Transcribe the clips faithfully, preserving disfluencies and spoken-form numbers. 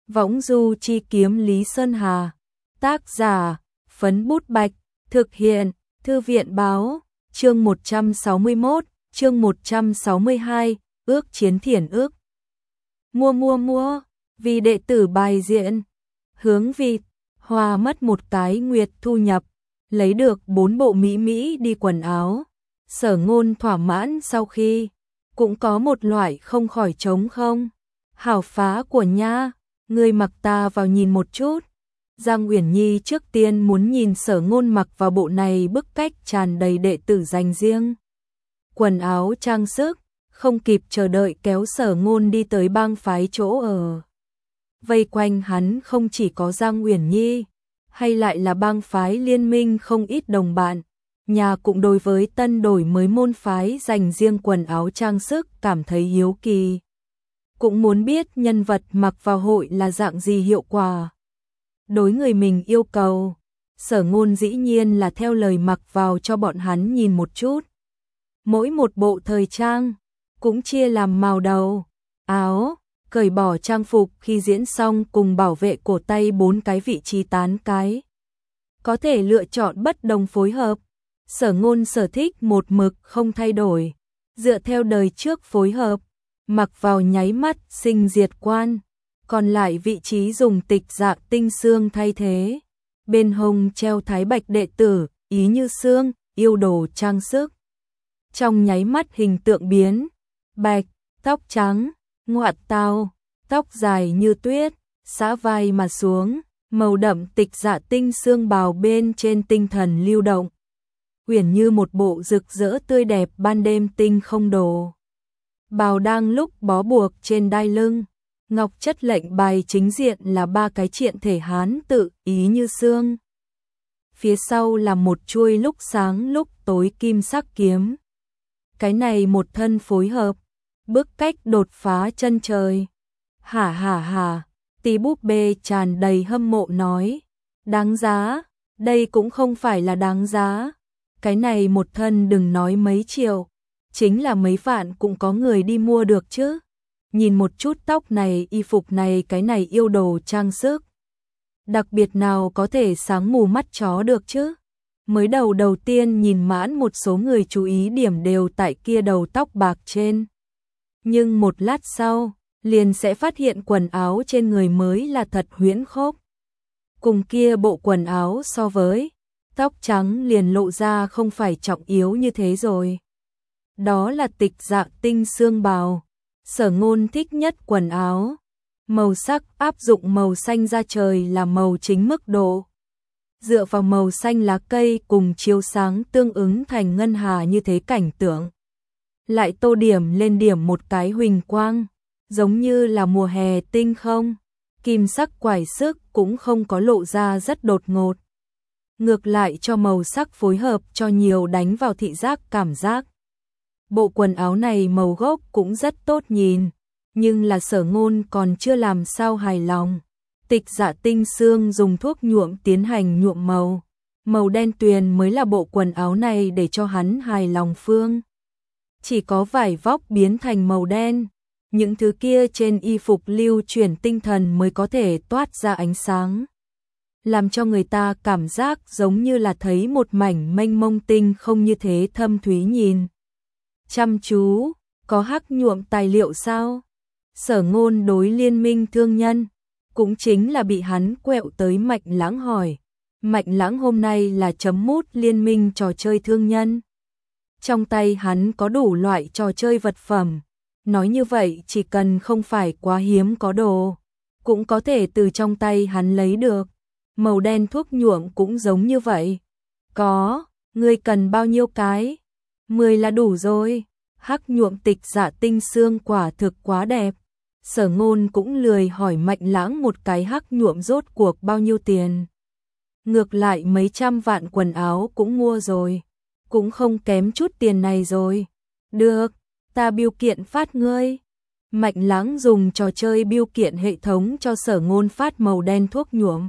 Võng du chi kiếm Lý Sơn Hà. Tác giả, Phấn Bút Bạch. Thực hiện, Thư viện Báo. Chương một trăm sáu mươi mốt, chương một trăm sáu mươi hai, ước chiến thiển ước. Mua mua mua, vì đệ tử bài diện. Hướng vịt, Hòa mất một cái nguyệt thu nhập, lấy được bốn bộ mỹ mỹ đi quần áo. Sở Ngôn thỏa mãn sau khi, cũng có một loại không khỏi trống không. Hảo phá của nha, ngươi mặc ta vào nhìn một chút. Giang Uyển Nhi trước tiên muốn nhìn Sở Ngôn mặc vào bộ này bức cách tràn đầy đệ tử dành riêng. Quần áo trang sức, không kịp chờ đợi kéo Sở Ngôn đi tới bang phái chỗ ở. Vây quanh hắn không chỉ có Giang Uyển Nhi, hay lại là bang phái liên minh không ít đồng bạn. Nhà cũng đối với tân đổi mới môn phái dành riêng quần áo trang sức cảm thấy hiếu kỳ. Cũng muốn biết nhân vật mặc vào hội là dạng gì hiệu quả. Đối người mình yêu cầu, Sở Ngôn dĩ nhiên là theo lời mặc vào cho bọn hắn nhìn một chút. Mỗi một bộ thời trang, cũng chia làm màu đầu, áo, cởi bỏ trang phục khi diễn xong cùng bảo vệ cổ tay bốn cái vị trí tán cái. Có thể lựa chọn bất đồng phối hợp. Sở Ngôn sở thích một mực không thay đổi, dựa theo đời trước phối hợp, mặc vào nháy mắt sinh diệt quan, còn lại vị trí dùng tịch dạ tinh xương thay thế. Bên hông treo thái bạch đệ tử, ý như xương, yêu đồ trang sức. Trong nháy mắt hình tượng biến, bạch, tóc trắng, ngoại tao, tóc dài như tuyết, xõa vai mà xuống, màu đậm tịch dạ tinh xương bào bên trên tinh thần lưu động. Uyển như một bộ rực rỡ tươi đẹp ban đêm tinh không đồ. Bào đang lúc bó buộc trên đai lưng, ngọc chất lệnh bài chính diện là ba cái triện thể Hán tự ý như xương. Phía sau là một chuôi lúc sáng lúc tối kim sắc kiếm. Cái này một thân phối hợp, bước cách đột phá chân trời. Hả hả hả, tí búp bê tràn đầy hâm mộ nói. Đáng giá, đây cũng không phải là đáng giá. Cái này một thân đừng nói mấy triệu, chính là mấy vạn cũng có người đi mua được chứ. Nhìn một chút tóc này, y phục này, cái này yêu đồ trang sức. Đặc biệt nào có thể sáng mù mắt chó được chứ. Mới đầu đầu tiên nhìn mãn một số người chú ý điểm đều tại kia đầu tóc bạc trên. Nhưng một lát sau, liền sẽ phát hiện quần áo trên người mới là thật huyễn khốc. Cùng kia bộ quần áo so với, tóc trắng liền lộ ra không phải trọng yếu như thế rồi. Đó là tịch dạ tinh xương bào. Sở Ngôn thích nhất quần áo. Màu sắc áp dụng màu xanh da trời là màu chính mức độ. Dựa vào màu xanh lá cây cùng chiếu sáng tương ứng thành ngân hà như thế cảnh tượng. Lại tô điểm lên điểm một cái huỳnh quang, giống như là mùa hè tinh không. Kim sắc quải sức cũng không có lộ ra rất đột ngột. Ngược lại cho màu sắc phối hợp cho nhiều đánh vào thị giác cảm giác. Bộ quần áo này màu gốc cũng rất tốt nhìn, nhưng là Sở Ngôn còn chưa làm sao hài lòng. Tịch dạ tinh xương dùng thuốc nhuộm tiến hành nhuộm màu. Màu đen tuyền mới là bộ quần áo này để cho hắn hài lòng phương. Chỉ có vải vóc biến thành màu đen, những thứ kia trên y phục lưu chuyển tinh thần mới có thể toát ra ánh sáng. Làm cho người ta cảm giác giống như là thấy một mảnh mênh mông tinh không như thế thâm thúy nhìn. Chăm chú, có hắc nhuộm tài liệu sao? Sở Ngôn đối liên minh thương nhân, cũng chính là bị hắn quẹo tới Mạnh Lãng hỏi. Mạnh Lãng hôm nay là chấm mút liên minh trò chơi thương nhân. Trong tay hắn có đủ loại trò chơi vật phẩm. Nói như vậy chỉ cần không phải quá hiếm có đồ, cũng có thể từ trong tay hắn lấy được. Màu đen thuốc nhuộm cũng giống như vậy. Có, ngươi cần bao nhiêu cái? Mười là đủ rồi. Hắc nhuộm tịch dạ tinh xương quả thực quá đẹp. Sở Ngôn cũng lười hỏi Mạnh Lãng một cái hắc nhuộm rốt cuộc bao nhiêu tiền. Ngược lại mấy trăm vạn quần áo cũng mua rồi, cũng không kém chút tiền này rồi. Được, ta biêu kiện phát ngươi. Mạnh Lãng dùng trò chơi biêu kiện hệ thống cho Sở Ngôn phát màu đen thuốc nhuộm.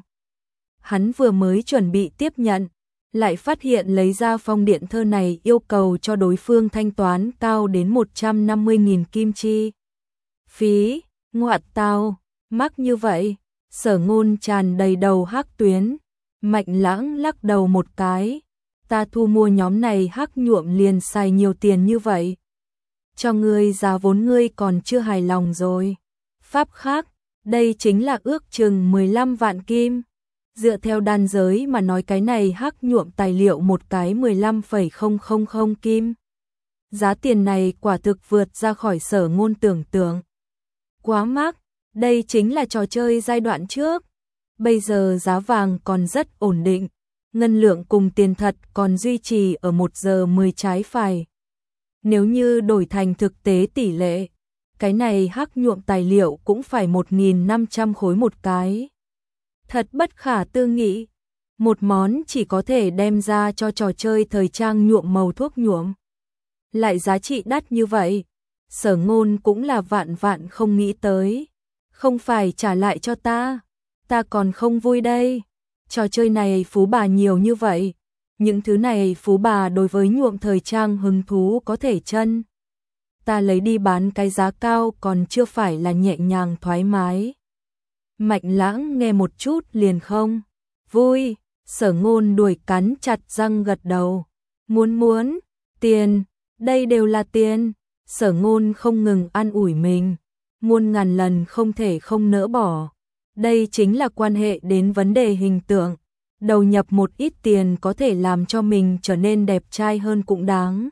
Hắn vừa mới chuẩn bị tiếp nhận, lại phát hiện lấy ra phong điện thơ này yêu cầu cho đối phương thanh toán cao đến một trăm năm mươi nghìn kim chi. Phí, ngoại tao, mắc như vậy, Sở Ngôn tràn đầy đầu hắc tuyến, Mạnh Lãng lắc đầu một cái, ta thu mua nhóm này hắc nhuộm liền xài nhiều tiền như vậy. Cho ngươi giá vốn ngươi còn chưa hài lòng rồi. Pháp khác, đây chính là ước chừng mười lăm vạn kim. Dựa theo đan giới mà nói cái này hắc nhuộm tài liệu một cái mười lăm phẩy không không không kim. Giá tiền này quả thực vượt ra khỏi Sở Ngôn tưởng tượng. Quá mắc, đây chính là trò chơi giai đoạn trước. Bây giờ giá vàng còn rất ổn định, ngân lượng cùng tiền thật còn duy trì ở một giờ mười trái phải. Nếu như đổi thành thực tế tỷ lệ, cái này hắc nhuộm tài liệu cũng phải một nghìn năm trăm khối một cái. Thật bất khả tư nghị, một món chỉ có thể đem ra cho trò chơi thời trang nhuộm màu thuốc nhuộm. Lại giá trị đắt như vậy, Sở Ngôn cũng là vạn vạn không nghĩ tới. Không phải trả lại cho ta, ta còn không vui đây. Trò chơi này phú bà nhiều như vậy, những thứ này phú bà đối với nhuộm thời trang hứng thú có thể chân. Ta lấy đi bán cái giá cao còn chưa phải là nhẹ nhàng thoải mái. Mạnh Lãng nghe một chút liền không vui, Sở Ngôn đuổi cắn chặt răng gật đầu. Muốn muốn, tiền, đây đều là tiền. Sở Ngôn không ngừng an ủi mình, muôn ngàn lần không thể không nỡ bỏ. Đây chính là quan hệ đến vấn đề hình tượng, đầu nhập một ít tiền có thể làm cho mình trở nên đẹp trai hơn cũng đáng.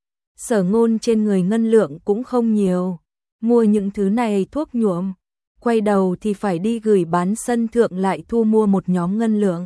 Sở Ngôn trên người ngân lượng cũng không nhiều, mua những thứ này thuốc nhuộm, quay đầu thì phải đi gửi bán sân thượng lại thu mua một nhóm ngân lượng.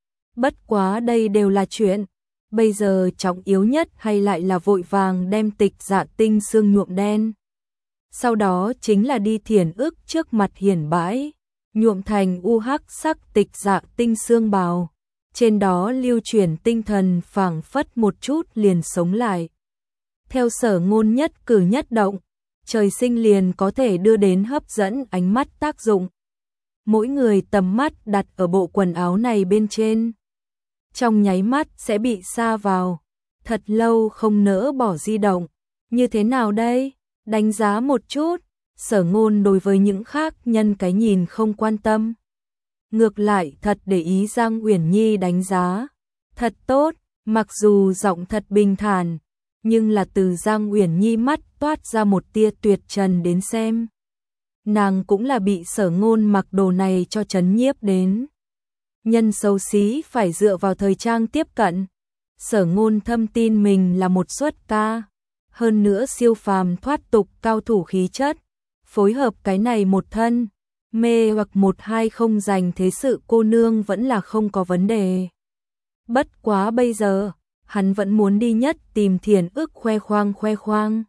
Bất quá đây đều là chuyện, bây giờ trọng yếu nhất hay lại là vội vàng đem Tịch Dạ Tinh Xương nhuộm đen. Sau đó chính là đi Thiền Ức trước mặt hiển bãi, nhuộm thành u hắc sắc Tịch Dạ Tinh Xương bào, trên đó lưu chuyển tinh thần phảng phất một chút liền sống lại. Theo Sở Ngôn nhất cử nhất động, trời sinh liền có thể đưa đến hấp dẫn ánh mắt tác dụng. Mỗi người tầm mắt đặt ở bộ quần áo này bên trên, trong nháy mắt sẽ bị sa vào, thật lâu không nỡ bỏ di động. Như thế nào đây? Đánh giá một chút. Sở Ngôn đối với những khác nhân cái nhìn không quan tâm, ngược lại thật để ý Giang Uyển Nhi đánh giá. Thật tốt, mặc dù giọng thật bình thản, nhưng là từ Giang Uyển Nhi mắt toát ra một tia tuyệt trần đến xem. Nàng cũng là bị Sở Ngôn mặc đồ này cho chấn nhiếp đến. Nhân xấu xí phải dựa vào thời trang tiếp cận. Sở Ngôn thâm tin mình là một xuất ca, hơn nữa siêu phàm thoát tục cao thủ khí chất, phối hợp cái này một thân, mê hoặc một hai không dành thế sự cô nương vẫn là không có vấn đề. Bất quá bây giờ, hắn vẫn muốn đi nhất tìm Thiền Ức khoe khoang khoe khoang.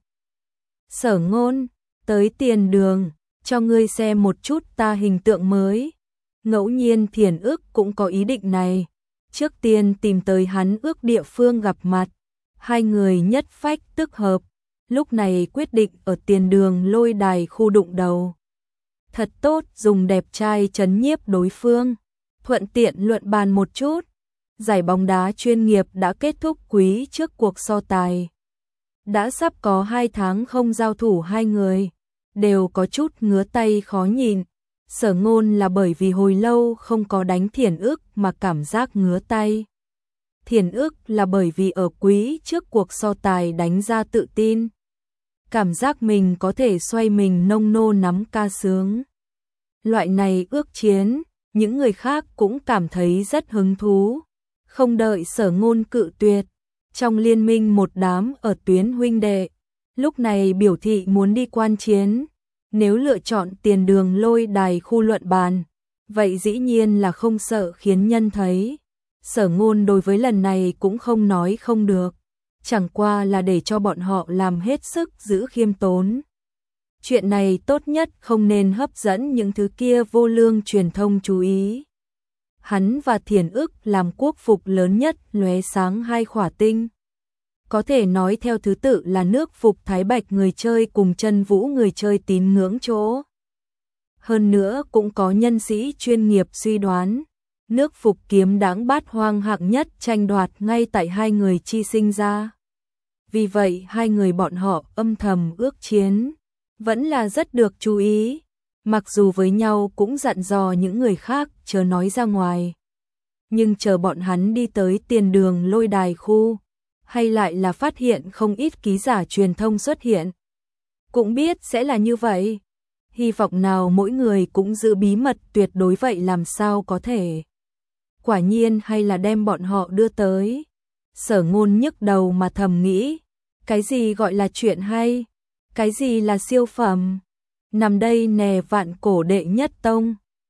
Sở Ngôn, tới tiền đường, cho ngươi xem một chút ta hình tượng mới. Ngẫu nhiên Thiền Ức cũng có ý định này, trước tiên tìm tới hắn ước địa phương gặp mặt, hai người nhất phách tức hợp, lúc này quyết định ở tiền đường lôi đài khu đụng đầu. Thật tốt, dùng đẹp trai trấn nhiếp đối phương, thuận tiện luận bàn một chút. Giải bóng đá chuyên nghiệp đã kết thúc quý trước cuộc so tài. Đã sắp có hai tháng không giao thủ hai người, đều có chút ngứa tay khó nhìn. Sở Ngôn là bởi vì hồi lâu không có đánh Thiền Ức mà cảm giác ngứa tay. Thiền Ức là bởi vì ở quý trước cuộc so tài đánh ra tự tin. Cảm giác mình có thể xoay mình nông nô nắm ca sướng. Loại này ước chiến, những người khác cũng cảm thấy rất hứng thú. Không đợi Sở Ngôn cự tuyệt, trong liên minh một đám ở tuyến huynh đệ, lúc này biểu thị muốn đi quan chiến. Nếu lựa chọn tiền đường lôi đài khu luận bàn, vậy dĩ nhiên là không sợ khiến nhân thấy. Sở Ngôn đối với lần này cũng không nói không được, chẳng qua là để cho bọn họ làm hết sức giữ khiêm tốn. Chuyện này tốt nhất không nên hấp dẫn những thứ kia vô lương truyền thông chú ý. Hắn và Thiền Ức làm quốc phục lớn nhất lóe sáng hai khỏa tinh. Có thể nói theo thứ tự là nước phục Thái Bạch người chơi cùng Chân Vũ người chơi tín ngưỡng chỗ. Hơn nữa cũng có nhân sĩ chuyên nghiệp suy đoán, nước phục kiếm đáng bát hoang hạng nhất tranh đoạt ngay tại hai người chi sinh ra. Vì vậy hai người bọn họ âm thầm ước chiến, vẫn là rất được chú ý. Mặc dù với nhau cũng dặn dò những người khác chớ nói ra ngoài. Nhưng chờ bọn hắn đi tới tiền đường lôi đài khu, hay lại là phát hiện không ít ký giả truyền thông xuất hiện. Cũng biết sẽ là như vậy. Hy vọng nào mỗi người cũng giữ bí mật tuyệt đối vậy làm sao có thể. Quả nhiên hay là đem bọn họ đưa tới. Sở Ngôn nhức đầu mà thầm nghĩ. Cái gì gọi là chuyện hay? Cái gì là siêu phẩm? Nằm đây nè vạn cổ đệ nhất tông.